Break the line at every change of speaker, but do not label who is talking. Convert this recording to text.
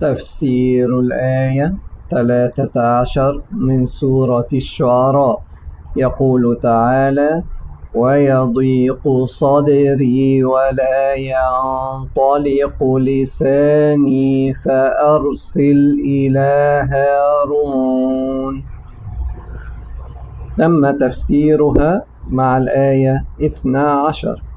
تفسير الآية 13 من سورة الشعراء. يقول تعالى: ويضيق صدري ولا ينطلق لساني فأرسل إلى هارون. تم تفسيرها مع الآية 12.